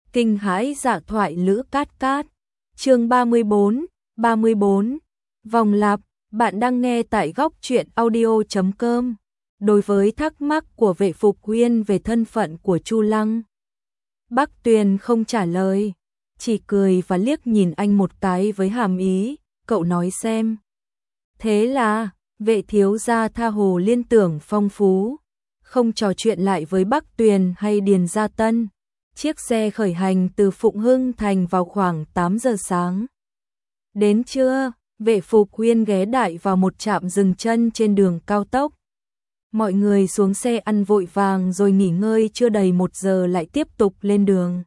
Kinh hãi dạ thoại Lữ Cát Cát. Chương 34, Vòng lặp, bạn đang nghe tại góc truyện audio.com. Đối với thắc mắc của Vệ Phục Huyên về thân phận của Chu Lăng, Bắc Tuyền không trả lời, chỉ cười và liếc nhìn anh một cái với hàm ý, cậu nói xem. Thế là, Vệ thiếu gia tha hồ liên tưởng phong phú, không trò chuyện lại với Bắc Tuyền hay Điền Gia Tân. Chiếc xe khởi hành từ Phụng Hưng Thành vào khoảng 8 giờ sáng. Đến trưa, Vệ Phục Huyên ghé đại vào một trạm dừng chân trên đường cao tốc. Mọi người xuống xe ăn vội vàng rồi nghỉ ngơi chưa đầy 1 giờ lại tiếp tục lên đường.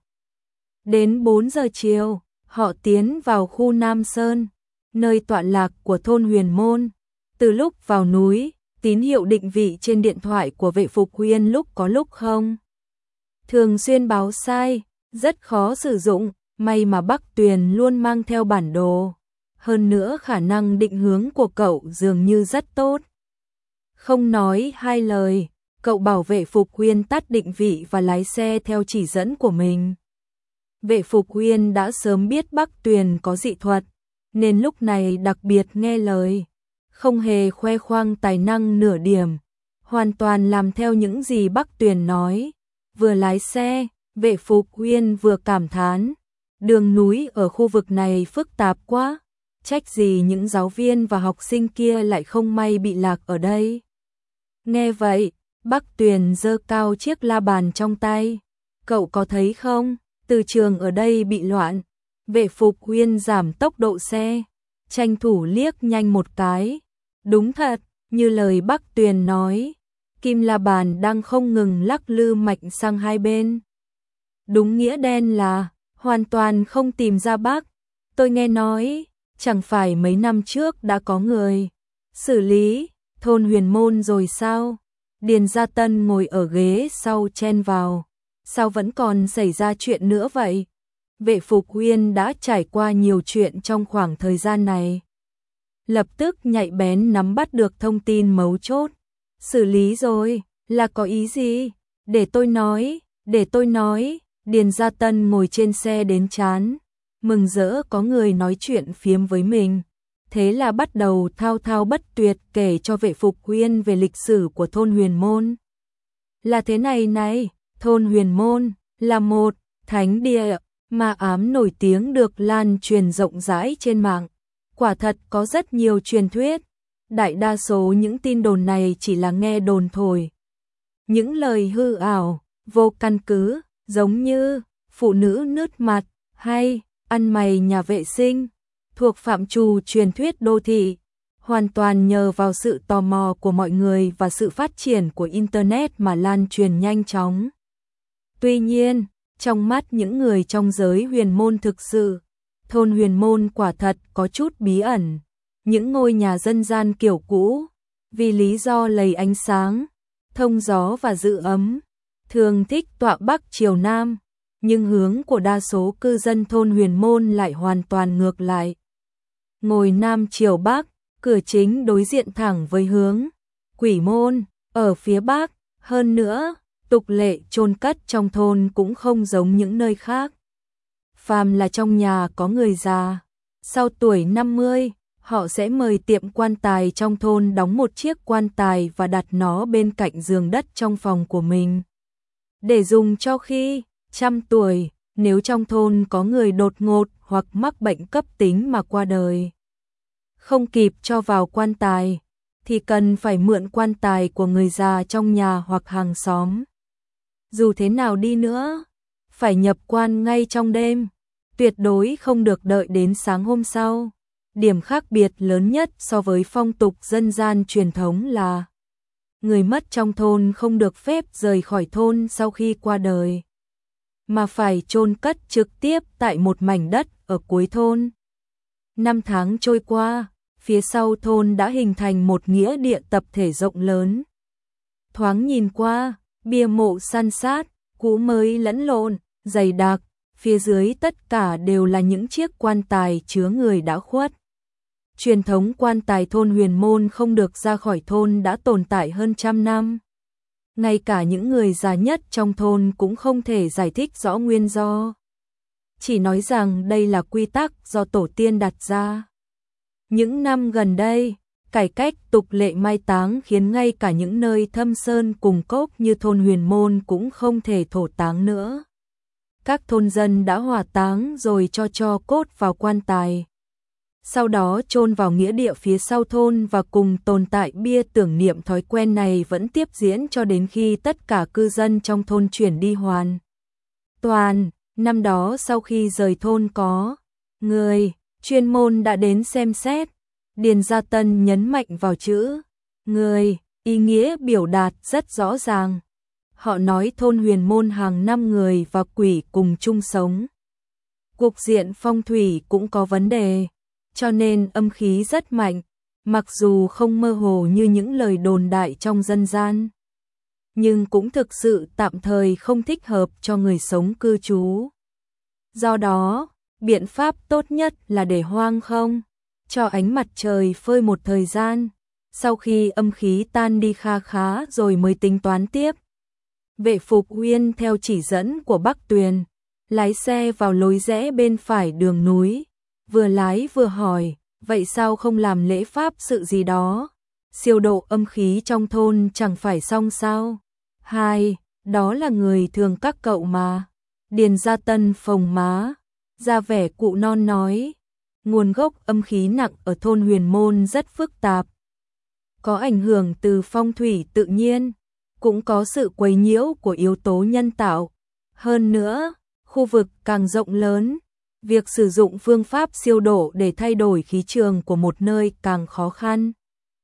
Đến 4 giờ chiều, họ tiến vào khu Nam Sơn, nơi tọa lạc của thôn Huyền Môn. Từ lúc vào núi, tín hiệu định vị trên điện thoại của Vệ Phục Huyên lúc có lúc không. Thường xuyên báo sai, rất khó sử dụng, may mà Bắc Tuyền luôn mang theo bản đồ. Hơn nữa khả năng định hướng của cậu dường như rất tốt. Không nói hai lời, cậu bảo Vệ Phục Huyên tắt định vị và lái xe theo chỉ dẫn của mình. Vệ Phục Huyên đã sớm biết Bắc Tuyền có dị thuật, nên lúc này đặc biệt nghe lời, không hề khoe khoang tài năng nửa điểm, hoàn toàn làm theo những gì Bắc Tuyền nói. Vừa lái xe, Vệ Phục Huyên vừa cảm thán, đường núi ở khu vực này phức tạp quá, trách gì những giáo viên và học sinh kia lại không may bị lạc ở đây. Nghe vậy, Bắc Tuyền giơ cao chiếc la bàn trong tay, cậu có thấy không, từ trường ở đây bị loạn. Vệ Phục Huyên giảm tốc độ xe, tranh thủ liếc nhanh một cái, đúng thật, như lời Bắc Tuyền nói. Kim la bàn đang không ngừng lắc lư mạnh sang hai bên. Đúng nghĩa đen là hoàn toàn không tìm ra Bắc. Tôi nghe nói, chẳng phải mấy năm trước đã có người xử lý thôn Huyền Môn rồi sao? Điền Gia Tân ngồi ở ghế sau chen vào. Sao vẫn còn xảy ra chuyện nữa vậy? Vệ Phục Huyên đã trải qua nhiều chuyện trong khoảng thời gian này. Lập tức nhạy bén nắm bắt được thông tin mấu chốt. Xử lý rồi, là có ý gì? Để tôi nói, Điền Gia Tân ngồi trên xe đến chán, mừng rỡ có người nói chuyện phiếm với mình. Thế là bắt đầu thao thao bất tuyệt kể cho Vệ Phục Huyên về lịch sử của thôn Huyền Môn. Là thế này này, thôn Huyền Môn là một thánh địa ma ám nổi tiếng được lan truyền rộng rãi trên mạng. Quả thật có rất nhiều truyền thuyết. Đại đa số những tin đồn này chỉ là nghe đồn thổi. Những lời hư ảo, vô căn cứ, giống như phụ nữ nứt mặt hay ăn mày nhà vệ sinh, thuộc phạm trù truyền thuyết đô thị, hoàn toàn nhờ vào sự tò mò của mọi người và sự phát triển của Internet mà lan truyền nhanh chóng. Tuy nhiên, trong mắt những người trong giới huyền môn thực sự, thôn Huyền Môn quả thật có chút bí ẩn. Những ngôi nhà dân gian kiểu cũ, vì lý do lầy ánh sáng, thông gió và giữ ấm, thường thích tọa bắc chiều nam, nhưng hướng của đa số cư dân thôn Huyền Môn lại hoàn toàn ngược lại. Ngồi nam chiều bắc, cửa chính đối diện thẳng với hướng Quỷ Môn, ở phía bắc, hơn nữa, tục lệ chôn cất trong thôn cũng không giống những nơi khác. Phàm là trong nhà có người già, sau tuổi 50, họ sẽ mời tiệm quan tài trong thôn đóng một chiếc quan tài và đặt nó bên cạnh giường đất trong phòng của mình. Để dùng cho khi 100 tuổi, nếu trong thôn có người đột ngột hoặc mắc bệnh cấp tính mà qua đời. Không kịp cho vào quan tài, thì cần phải mượn quan tài của người già trong nhà hoặc hàng xóm. Dù thế nào đi nữa, phải nhập quan ngay trong đêm, tuyệt đối không được đợi đến sáng hôm sau. Điểm khác biệt lớn nhất so với phong tục dân gian truyền thống là người mất trong thôn không được phép rời khỏi thôn sau khi qua đời, mà phải chôn cất trực tiếp tại một mảnh đất ở cuối thôn. 5 tháng trôi qua, phía sau thôn đã hình thành một nghĩa địa tập thể rộng lớn. Thoáng nhìn qua, bia mộ san sát, cũ mới lẫn lộn, dày đặc, phía dưới tất cả đều là những chiếc quan tài chứa người đã khuất. Truyền thống quan tài thôn Huyền Môn không được ra khỏi thôn đã tồn tại hơn 100 năm. Ngay cả những người già nhất trong thôn cũng không thể giải thích rõ nguyên do. chỉ nói rằng đây là quy tắc do tổ tiên đặt ra. Những năm gần đây, cải cách tục lệ mai táng khiến ngay cả những nơi thâm sơn cùng cốc như thôn Huyền Môn cũng không thể thổ táng nữa. Các thôn dân đã hỏa táng rồi cho cốt vào quan tài. Sau đó chôn vào nghĩa địa phía sau thôn và cùng tồn tại bia tưởng niệm. Thói quen này vẫn tiếp diễn cho đến khi tất cả cư dân trong thôn chuyển đi hoàn toàn. Năm đó sau khi rời thôn có người chuyên môn đã đến xem xét. Điền Gia Tân nhấn mạnh vào chữ người, ý nghĩa biểu đạt rất rõ ràng. Họ nói thôn Huyền Môn hàng năm người và quỷ cùng chung sống. Cục diện phong thủy cũng có vấn đề, cho nên âm khí rất mạnh, mặc dù không mơ hồ như những lời đồn đại trong dân gian, nhưng cũng thực sự tạm thời không thích hợp cho người sống cư trú. Do đó, biện pháp tốt nhất là để hoang không, cho ánh mặt trời phơi một thời gian, sau khi âm khí tan đi kha khá rồi mới tính toán tiếp. Vệ Phục Uyên theo chỉ dẫn của Bắc Tuyền, lái xe vào lối rẽ bên phải đường núi, vừa lái vừa hỏi, vậy sao không làm lễ pháp sự gì đó, siêu độ âm khí trong thôn chẳng phải xong sao? Hai, đó là người thường các cậu mà. Điền Gia Tân phồng má, ra vẻ cụ non nói, nguồn gốc âm khí nặng ở thôn Huyền Môn rất phức tạp. Có ảnh hưởng từ phong thủy tự nhiên, cũng có sự quấy nhiễu của yếu tố nhân tạo. Hơn nữa, khu vực càng rộng lớn, việc sử dụng phương pháp siêu độ để thay đổi khí trường của một nơi càng khó khăn.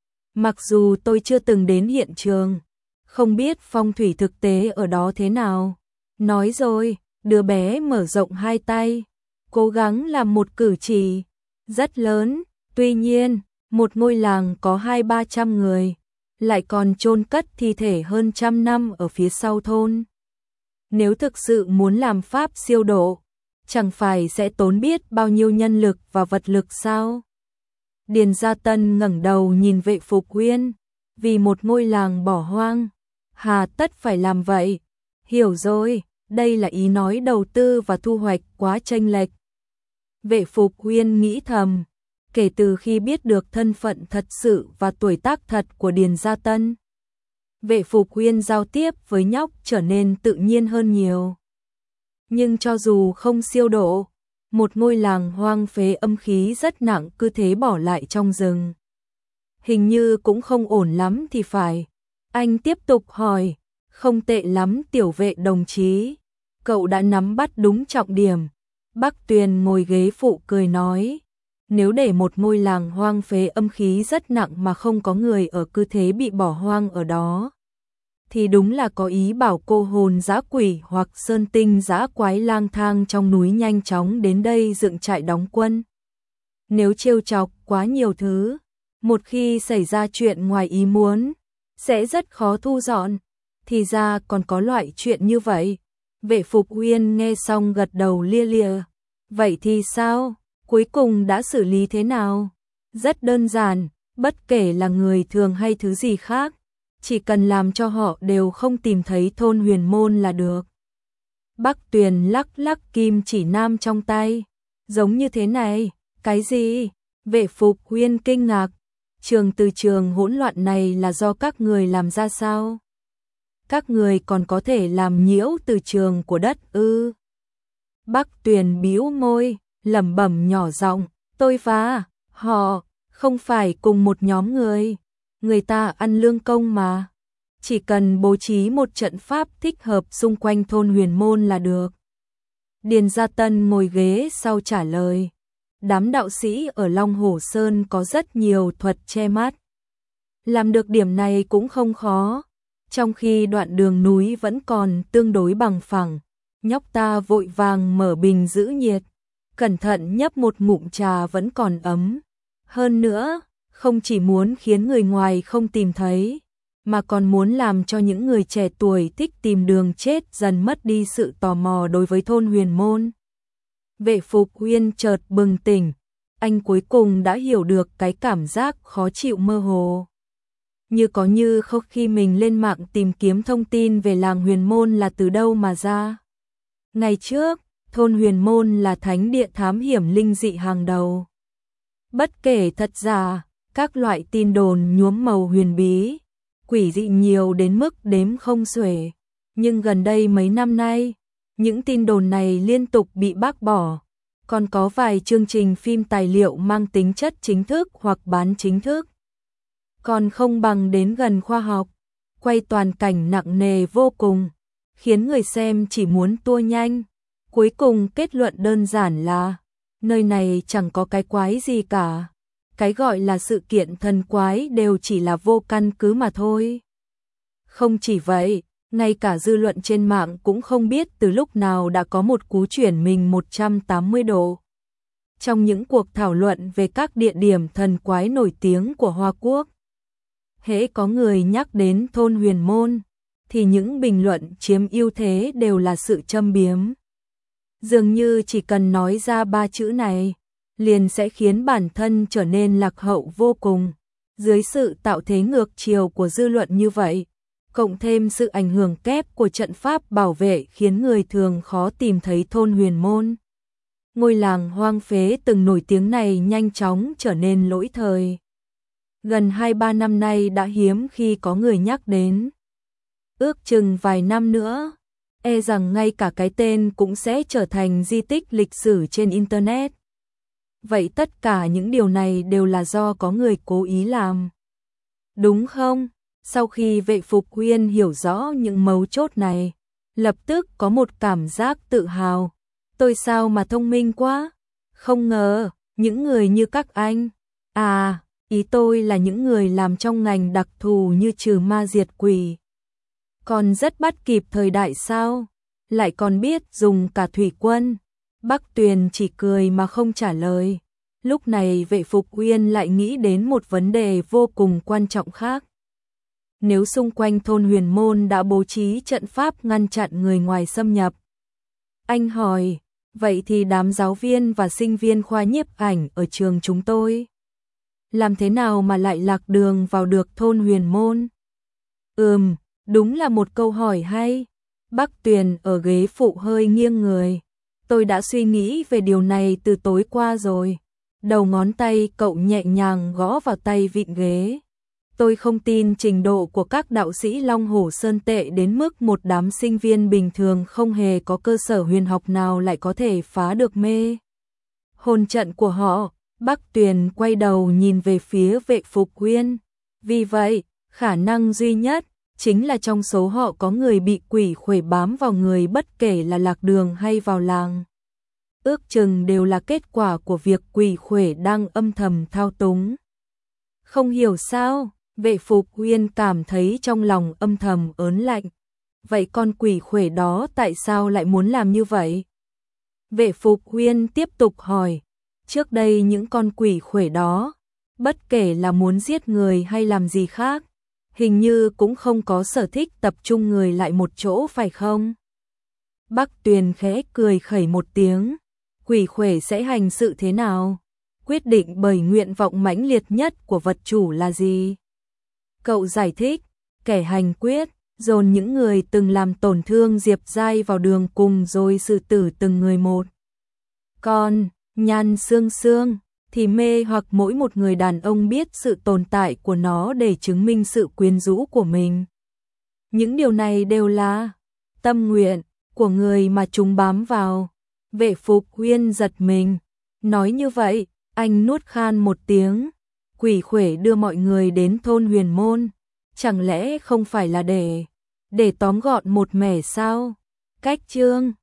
Mặc dù tôi chưa từng đến hiện trường, không biết phong thủy thực tế ở đó thế nào. Nói rồi, đứa bé mở rộng hai tay, cố gắng làm một cử chỉ rất lớn. Tuy nhiên, một ngôi làng có 200-300 người, lại còn chôn cất thi thể hơn 100 năm ở phía sau thôn. Nếu thực sự muốn làm pháp siêu độ, chẳng phải sẽ tốn biết bao nhiêu nhân lực và vật lực sao? Điền Gia Tân ngẩng đầu nhìn Vệ Phục Uyên, vì một ngôi làng bỏ hoang, hà tất phải làm vậy? Hiểu rồi, đây là ý nói đầu tư và thu hoạch quá chênh lệch. Vệ Phục Uyên nghĩ thầm, kể từ khi biết được thân phận thật sự và tuổi tác thật của Điền Gia Tân, Vệ Phục Uyên giao tiếp với nhóc trở nên tự nhiên hơn nhiều. Nhưng cho dù không siêu độ, một ngôi làng hoang phế âm khí rất nặng cứ thế bỏ lại trong rừng, hình như cũng không ổn lắm thì phải. Anh tiếp tục hỏi, không tệ lắm Tiểu Vệ đồng chí, cậu đã nắm bắt đúng trọng điểm. Bắc Tuyền ngồi ghế phụ cười nói, nếu để một ngôi làng hoang phế âm khí rất nặng mà không có người ở cứ thế bị bỏ hoang ở đó, thì đúng là có ý bảo cô hồn dã quỷ hoặc sơn tinh dã quái lang thang trong núi nhanh chóng đến đây dựng trại đóng quân. Nếu trêu chọc quá nhiều thứ, một khi xảy ra chuyện ngoài ý muốn, sẽ rất khó thu dọn. Thì ra còn có loại chuyện như vậy. Vệ Phục Uyên nghe xong gật đầu lia lịa. Vậy thì sao? Cuối cùng đã xử lý thế nào? Rất đơn giản, bất kể là người thường hay thứ gì khác, chỉ cần làm cho họ đều không tìm thấy thôn Huyền Môn là được. Bắc Tuyền lắc lắc kim chỉ nam trong tay. Giống như thế này, cái gì? Vệ Phục Uyên kinh ngạc. Từ trường hỗn loạn này là do các người làm ra sao? Các người còn có thể làm nhiễu từ trường của đất ư? Bắc Tuyền bĩu môi, lẩm bẩm nhỏ giọng, tôi và họ không phải cùng một nhóm người. Người ta ăn lương công mà. Chỉ cần bố trí một trận pháp thích hợp xung quanh thôn Huyền Môn là được. Điền Gia Tân ngồi ghế sau trả lời. Đám đạo sĩ ở Long Hổ Sơn có rất nhiều thuật che mắt. Làm được điểm này cũng không khó. Trong khi đoạn đường núi vẫn còn tương đối bằng phẳng, nhóc ta vội vàng mở bình giữ nhiệt, cẩn thận nhấp một ngụm trà vẫn còn ấm. Hơn nữa, không chỉ muốn khiến người ngoài không tìm thấy, mà còn muốn làm cho những người trẻ tuổi thích tìm đường chết dần mất đi sự tò mò đối với thôn Huyền Môn. Vệ Phục Uyên chợt bừng tỉnh, anh cuối cùng đã hiểu được cái cảm giác khó chịu mơ hồ. Như không khi mình lên mạng tìm kiếm thông tin về làng Huyền Môn là từ đâu mà ra. Ngày trước, thôn Huyền Môn là thánh địa thám hiểm linh dị hàng đầu. Bất kể thật giả, các loại tin đồn nhuốm màu huyền bí, quỷ dị nhiều đến mức đếm không xuể. Nhưng gần đây mấy năm nay, những tin đồn này liên tục bị bác bỏ. Còn có vài chương trình phim tài liệu mang tính chất chính thức hoặc bán chính thức. Còn không bằng đến gần khoa học, quay toàn cảnh nặng nề vô cùng, khiến người xem chỉ muốn tua nhanh. Cuối cùng kết luận đơn giản là, nơi này chẳng có cái quái gì cả. Cái gọi là sự kiện thần quái đều chỉ là vô căn cứ mà thôi. Không chỉ vậy, ngay cả dư luận trên mạng cũng không biết từ lúc nào đã có một cú chuyển mình 180 độ. Trong những cuộc thảo luận về các địa điểm thần quái nổi tiếng của Hoa Quốc, hễ có người nhắc đến thôn Huyền Môn, thì những bình luận chiếm ưu thế đều là sự châm biếm. Dường như chỉ cần nói ra 3 chữ này, liền sẽ khiến bản thân trở nên lạc hậu vô cùng. Dưới sự tạo thế ngược chiều của dư luận như vậy, cộng thêm sự ảnh hưởng kép của trận pháp bảo vệ khiến người thường khó tìm thấy thôn Huyền Môn. Ngôi làng hoang phế từng nổi tiếng này nhanh chóng trở nên lỗi thời. Gần 2-3 năm nay đã hiếm khi có người nhắc đến. Ước chừng vài năm nữa, e rằng ngay cả cái tên cũng sẽ trở thành di tích lịch sử trên Internet. Vậy tất cả những điều này đều là do có người cố ý làm. Đúng không? Sau khi Vệ Phục Uyên hiểu rõ những mấu chốt này, lập tức có một cảm giác tự hào. Tôi sao mà thông minh quá? Không ngờ, những người như các anh. À, ý tôi là những người làm trong ngành đặc thù như trừ ma diệt quỷ. Còn rất bắt kịp thời đại sao? Lại còn biết dùng cả thủy quân. Bắc Tuyền chỉ cười mà không trả lời. Lúc này Vệ Phục Uyên lại nghĩ đến một vấn đề vô cùng quan trọng khác. Nếu xung quanh thôn Huyền Môn đã bố trí trận pháp ngăn chặn người ngoài xâm nhập, anh hỏi, vậy thì đám giáo viên và sinh viên khoa nhiếp ảnh ở trường chúng tôi, làm thế nào mà lại lạc đường vào được thôn Huyền Môn? Đúng là một câu hỏi hay. Bắc Tuyền ở ghế phụ hơi nghiêng người. Tôi đã suy nghĩ về điều này từ tối qua rồi. Đầu ngón tay cậu nhẹ nhàng gõ vào tay vịn ghế. Tôi không tin trình độ của các đạo sĩ Long Hổ Sơn tệ đến mức một đám sinh viên bình thường không hề có cơ sở huyền học nào lại có thể phá được mê hồn trận của họ. Bắc Tuyền quay đầu nhìn về phía Vệ Phục Uyên. Vì vậy, khả năng duy nhất chính là trong số họ có người bị quỷ khuể bám vào người, bất kể là lạc đường hay vào làng. Ước chừng đều là kết quả của việc quỷ khuể đang âm thầm thao túng. Không hiểu sao, Vệ Phục Uyên cảm thấy trong lòng âm thầm ớn lạnh. Vậy con quỷ khuể đó tại sao lại muốn làm như vậy? Vệ Phục Uyên tiếp tục hỏi. Trước đây những con quỷ khuể đó, bất kể là muốn giết người hay làm gì khác, hình như cũng không có sở thích tập trung người lại một chỗ phải không? Bắc Tuyền khẽ cười khẩy một tiếng. Quỷ khuể sẽ hành sự thế nào? Quyết định bởi nguyện vọng mãnh liệt nhất của vật chủ là gì? Cậu giải thích, kẻ hành quyết, dồn những người từng làm tổn thương Diệp Giai vào đường cùng rồi xử tử từng người một. Còn, Nhan Sương Sương thì mê hoặc mỗi một người đàn ông biết sự tồn tại của nó để chứng minh sự quyến rũ của mình. Những điều này đều là tâm nguyện của người mà chúng bám vào. Vệ Phục Uyên giật mình. Nói như vậy, anh nuốt khan một tiếng. Quỷ khuể đưa mọi người đến thôn Huyền Môn, chẳng lẽ không phải là để tóm gọn một mẻ sao? Cách chương